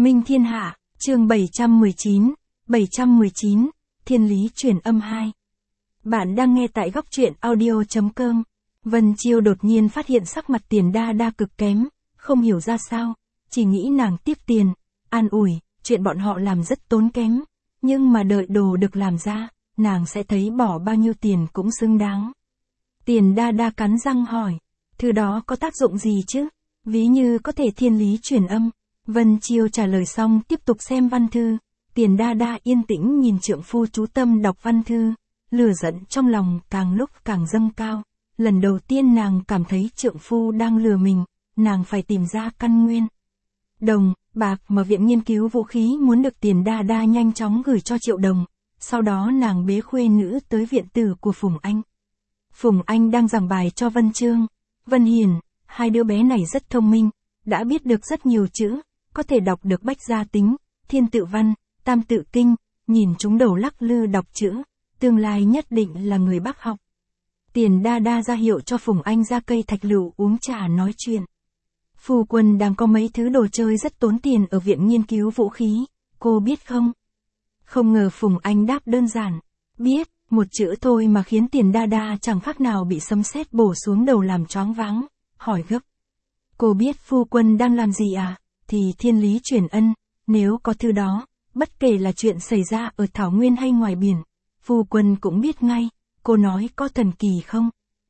Minh Thiên Hạ, chương 719, Thiên lý truyền âm 2. Bạn đang nghe tại góc truyện audio.com. Vân Chiêu đột nhiên phát hiện sắc mặt Tiền Đa Đa cực kém, không hiểu ra sao, chỉ nghĩ nàng tiếp tiền, an ủi, chuyện bọn họ làm rất tốn kém, nhưng mà đợi đồ được làm ra, nàng sẽ thấy bỏ bao nhiêu tiền cũng xứng đáng. Tiền Đa Đa cắn răng hỏi, thứ đó có tác dụng gì chứ? Ví như có thể thiên lý truyền âm. Vân Chiêu trả lời xong tiếp tục xem văn thư, Tiền Đa Đa yên tĩnh nhìn trượng phu chú tâm đọc văn thư, lửa giận trong lòng càng lúc càng dâng cao. Lần đầu tiên nàng cảm thấy trượng phu đang lừa mình, nàng phải tìm ra căn nguyên. Đồng, bạc mà viện nghiên cứu vũ khí muốn được Tiền Đa Đa nhanh chóng gửi cho Triệu Đồng, sau đó nàng bế khuê nữ tới viện tử của Phùng Anh. Phùng Anh đang giảng bài cho Vân Trương, Vân Hiền, hai đứa bé này rất thông minh, đã biết được rất nhiều chữ, có thể đọc được Bách Gia Tính, Thiên Tự Văn, Tam Tự Kinh, nhìn chúng đầu lắc lư đọc chữ, tương lai nhất định là người bác học. Tiền Đa Đa ra hiệu cho Phùng Anh ra cây thạch lựu uống trà nói chuyện. Phu quân đang có mấy thứ đồ chơi rất tốn tiền ở viện nghiên cứu vũ khí, cô biết không? Không ngờ Phùng Anh đáp đơn giản, biết, một chữ thôi mà khiến Tiền Đa Đa chẳng khác nào bị sấm sét bổ xuống đầu làm choáng váng, hỏi gấp. Cô biết phu quân đang làm gì à? Thì thiên lý truyền ân, nếu có thứ đó, bất kể là chuyện xảy ra ở Thảo Nguyên hay ngoài biển, phu quân cũng biết ngay, cô nói có thần kỳ không?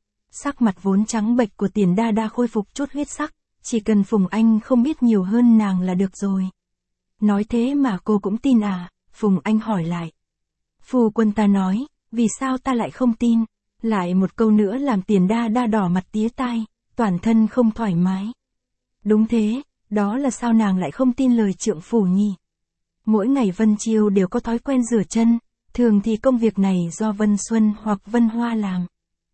Sắc mặt vốn trắng bệch của Tiền Đa Đa khôi phục chút huyết sắc, chỉ cần Phùng Anh không biết nhiều hơn nàng là được rồi. Nói thế mà cô cũng tin à? Phùng Anh hỏi lại. Phu quân ta nói, vì sao ta lại không tin? Lại một câu nữa làm Tiền Đa Đa đỏ mặt tía tai, toàn thân không thoải mái. Đúng thế, đó là sao nàng lại không tin lời trượng phu nhỉ? Mỗi ngày Vân Chiêu đều có thói quen rửa chân, thường thì công việc này do Vân Xuân hoặc Vân Hoa làm.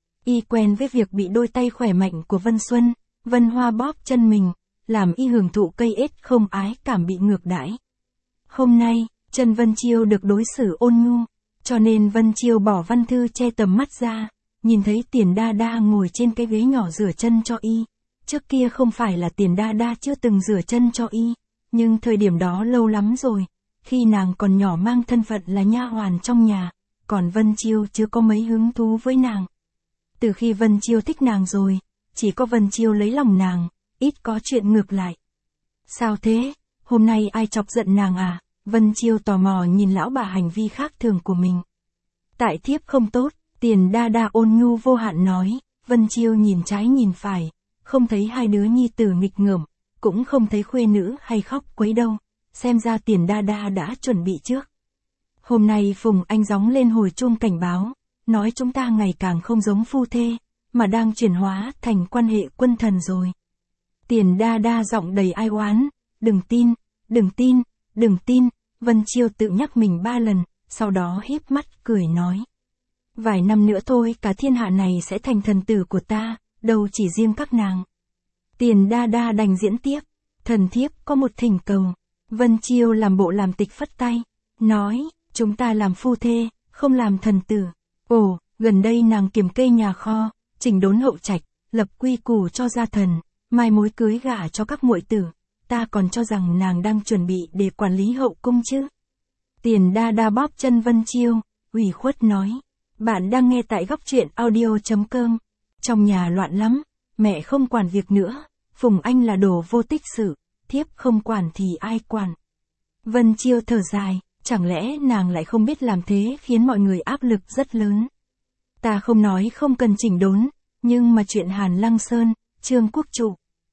Y quen với việc bị đôi tay khỏe mạnh của Vân Xuân, Vân Hoa bóp chân mình, làm y hưởng thụ cây ết không ái cảm bị ngược đãi. Hôm nay, chân Vân Chiêu được đối xử ôn nhu, cho nên Vân Chiêu bỏ văn thư che tầm mắt ra, nhìn thấy Tiền Đa Đa ngồi trên cái ghế nhỏ rửa chân cho y. Trước kia không phải là Tiền Đa Đa chưa từng rửa chân cho y, nhưng thời điểm đó lâu lắm rồi, khi nàng còn nhỏ mang thân phận là nha hoàn trong nhà, còn Vân Chiêu chưa có mấy hứng thú với nàng. Từ khi Vân Chiêu thích nàng rồi, chỉ có Vân Chiêu lấy lòng nàng, ít có chuyện ngược lại. Sao thế, hôm nay ai chọc giận nàng à? Vân Chiêu tò mò nhìn lão bà hành vi khác thường của mình. Tại thiếp không tốt, Tiền Đa Đa ôn nhu vô hạn nói. Vân Chiêu nhìn trái nhìn phải, không thấy hai đứa nhi tử nghịch ngợm, cũng không thấy khuê nữ hay khóc quấy đâu, xem ra Tiền Đa Đa đã chuẩn bị trước. Hôm nay Phùng Anh gióng lên hồi chuông cảnh báo, nói chúng ta ngày càng không giống phu thê, mà đang chuyển hóa thành quan hệ quân thần rồi. Tiền Đa Đa giọng đầy ai oán, đừng tin, đừng tin, đừng tin. Vân Chiêu tự nhắc mình 3 lần, sau đó híp mắt cười nói. Vài năm nữa thôi cả thiên hạ này sẽ thành thần tử của ta, đâu chỉ riêng các nàng. Tiền Đa Đa đành diễn tiếp, thần thiếp có một thỉnh cầu. Vân Chiêu làm bộ làm tịch phất tay, nói, chúng ta làm phu thê, không làm thần tử. Ồ, gần đây nàng kiểm kê nhà kho, chỉnh đốn hậu trạch, lập quy củ cho gia thần, mai mối cưới gả cho các muội tử. Ta còn cho rằng nàng đang chuẩn bị để quản lý hậu cung chứ. Tiền Đa Đa bóp chân Vân Chiêu, ủy khuất nói. Bạn đang nghe tại góc truyện audio.com. Trong nhà loạn lắm, mẹ không quản việc nữa, Phùng Anh là đồ vô tích sự, thiếp không quản thì ai quản. Vân Chiêu thở dài, chẳng lẽ nàng lại không biết làm thế khiến mọi người áp lực rất lớn. Ta không nói không cần chỉnh đốn, nhưng mà chuyện Hàn Lăng Sơn, Trương Quốc Trụ.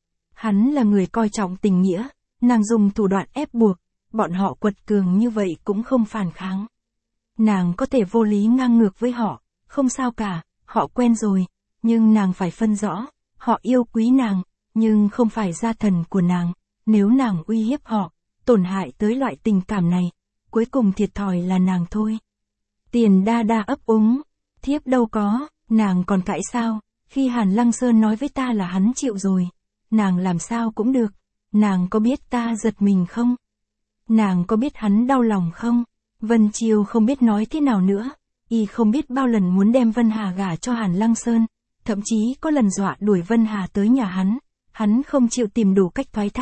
Hắn là người coi trọng tình nghĩa, nàng dùng thủ đoạn ép buộc, bọn họ quật cường như vậy cũng không phản kháng. Nàng có thể vô lý ngang ngược với họ, không sao cả, họ quen rồi, nhưng nàng phải phân rõ, họ yêu quý nàng, nhưng không phải gia thần của nàng, nếu nàng uy hiếp họ, tổn hại tới loại tình cảm này, cuối cùng thiệt thòi là nàng thôi. Tiền Đa Đa ấp úng, thiếp đâu có, nàng còn cãi sao, khi Hàn Lăng Sơn nói với ta là hắn chịu rồi, nàng làm sao cũng được, nàng có biết ta giật mình không? Nàng có biết hắn đau lòng không? Vân Chiêu không biết nói thế nào nữa, y không biết bao lần muốn đem Vân Hà gả cho Hàn Lăng Sơn, thậm chí có lần dọa đuổi Vân Hà tới nhà hắn không chịu tìm đủ cách thoái thác,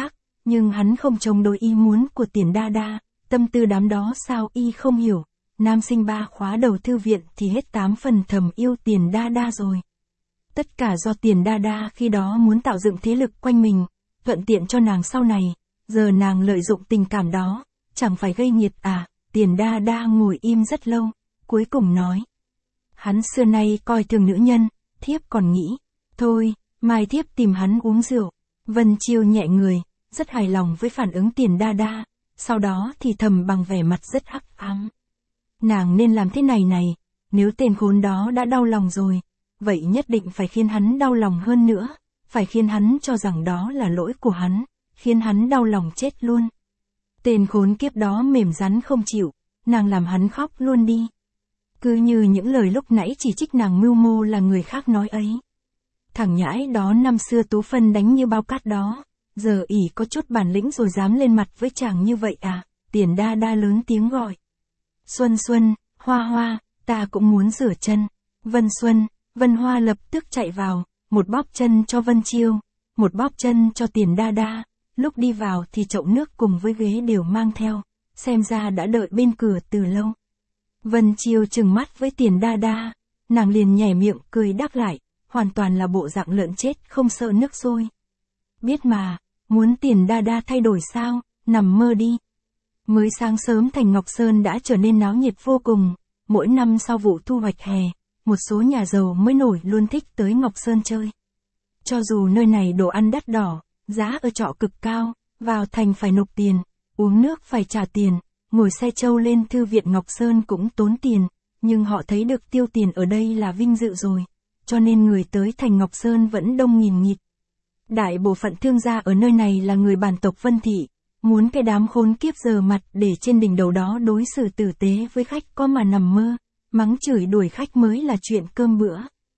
nhưng hắn không chống đối ý muốn của Tiền Đa Đa, tâm tư đám đó sao y không hiểu, nam sinh 3 khóa đầu thư viện thì hết 8 phần thầm yêu Tiền Đa Đa rồi. Tất cả do Tiền Đa Đa khi đó muốn tạo dựng thế lực quanh mình, thuận tiện cho nàng sau này, giờ nàng lợi dụng tình cảm đó, chẳng phải gây nghiệt à, Tiền Đa Đa ngồi im rất lâu, cuối cùng nói. Hắn xưa nay coi thường nữ nhân, thiếp còn nghĩ, thôi, mai thiếp tìm hắn uống rượu. Vân Chiêu nhẹ người, rất hài lòng với phản ứng Tiền Đa Đa, sau đó thì thầm bằng vẻ mặt rất hắc ám. Nàng nên làm thế này này, nếu tên khốn đó đã đau lòng rồi, vậy nhất định phải khiến hắn đau lòng hơn nữa, phải khiến hắn cho rằng đó là lỗi của hắn, khiến hắn đau lòng chết luôn. Tên khốn kiếp đó mềm rắn không chịu, nàng làm hắn khóc luôn đi. Cứ như những lời lúc nãy chỉ trích nàng mưu mô là người khác nói ấy. Thằng nhãi đó năm xưa Tú Phân đánh như bao cát đó, giờ ỉ có chút bản lĩnh rồi dám lên mặt với chàng như vậy à, Tiền Đa Đa lớn tiếng gọi. Xuân Xuân, Hoa Hoa, ta cũng muốn rửa chân. Vân Xuân, Vân Hoa lập tức chạy vào, một bóp chân cho Vân Chiêu, một bóp chân cho Tiền Đa Đa, lúc đi vào thì chậu nước cùng với ghế đều mang theo, xem ra đã đợi bên cửa từ lâu. Vân Chiêu trừng mắt với Tiền Đa Đa, nàng liền nhảy miệng cười đáp lại, hoàn toàn là bộ dạng lợn chết không sợ nước sôi. Biết mà, muốn Tiền Đa Đa thay đổi sao, nằm mơ đi. Mới sáng sớm thành Ngọc Sơn đã trở nên náo nhiệt vô cùng, mỗi năm sau vụ thu hoạch hè, một số nhà giàu mới nổi luôn thích tới Ngọc Sơn chơi. Cho dù nơi này đồ ăn đắt đỏ, giá ở trọ cực cao, vào thành phải nộp tiền, uống nước phải trả tiền, ngồi xe trâu lên thư viện Ngọc Sơn cũng tốn tiền, nhưng họ thấy được tiêu tiền ở đây là vinh dự rồi, cho nên người tới thành Ngọc Sơn vẫn đông nghìn nghịt. Đại bộ phận thương gia ở nơi này là người bản tộc Vân Thị, muốn cái đám khốn kiếp giờ mặt để trên đỉnh đầu đó đối xử tử tế với khách có mà nằm mơ, mắng chửi đuổi khách mới là chuyện cơm bữa.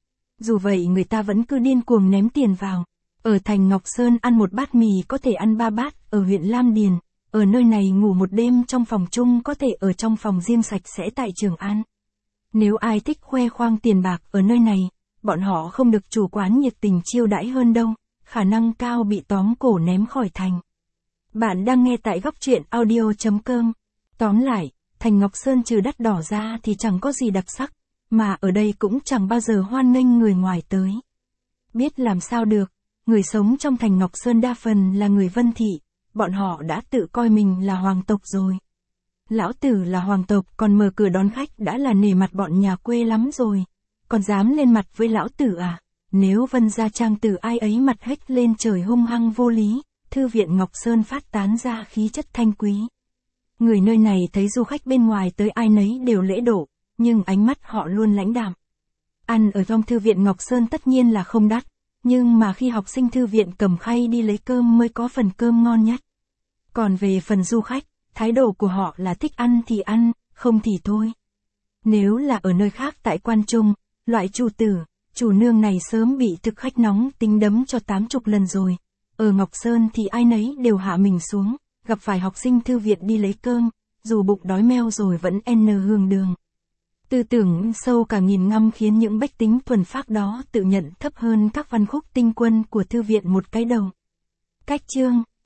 Dù vậy người ta vẫn cứ điên cuồng ném tiền vào. Ở thành Ngọc Sơn ăn một bát mì có thể ăn 3 bát, ở huyện Lam Điền, ở nơi này ngủ một đêm trong phòng chung có thể ở trong phòng riêng sạch sẽ tại Trường An. Nếu ai thích khoe khoang tiền bạc ở nơi này, bọn họ không được chủ quán nhiệt tình chiêu đãi hơn đâu, khả năng cao bị tóm cổ ném khỏi thành. Bạn đang nghe tại góc truyện audio.com. Tóm lại, thành Ngọc Sơn trừ đắt đỏ ra thì chẳng có gì đặc sắc, mà ở đây cũng chẳng bao giờ hoan nghênh người ngoài tới. Biết làm sao được, người sống trong thành Ngọc Sơn đa phần là người Vân Thị, bọn họ đã tự coi mình là hoàng tộc rồi. Lão tử là hoàng tộc còn mở cửa đón khách đã là nể mặt bọn nhà quê lắm rồi, còn dám lên mặt với lão tử à? Nếu Vân gia trang tử ai ấy mặt hếch lên trời hung hăng vô lý, thư viện Ngọc Sơn phát tán ra khí chất thanh quý. Người nơi này thấy du khách bên ngoài tới ai nấy đều lễ độ, nhưng ánh mắt họ luôn lãnh đạm. Ăn ở trong thư viện Ngọc Sơn tất nhiên là không đắt, nhưng mà khi học sinh thư viện cầm khay đi lấy cơm mới có phần cơm ngon nhất. Còn về phần du khách, thái độ của họ là thích ăn thì ăn, không thì thôi. Nếu là ở nơi khác tại Quan Trung, loại chủ tử, chủ nương này sớm bị thực khách nóng tính đấm cho 80 lần rồi. Ở Ngọc Sơn thì ai nấy đều hạ mình xuống, gặp phải học sinh thư viện đi lấy cơm, dù bụng đói meo rồi vẫn hương đường. Tư tưởng sâu cả nghìn năm khiến những bách tính thuần phác đó tự nhận thấp hơn các văn khúc tinh quân của thư viện một cái đầu. Cách chương